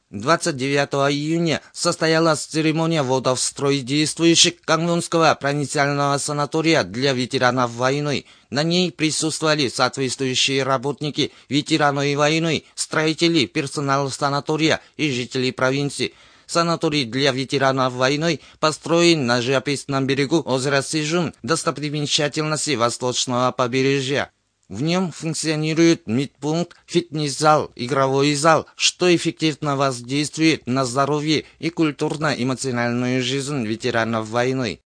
29 июня состоялась церемония ввода в строй действующих Кангунского провинциального санатория для ветеранов войны. На ней присутствовали соответствующие работники, ветераны войны, строители, персонал санатория и жители провинции. Санаторий для ветеранов войны построен на живописном берегу озера Сижун, достопримечательности восточного побережья. В нем функционирует медпункт, фитнес-зал, игровой зал, что эффективно воздействует на здоровье и культурно-эмоциональную жизнь ветеранов войны.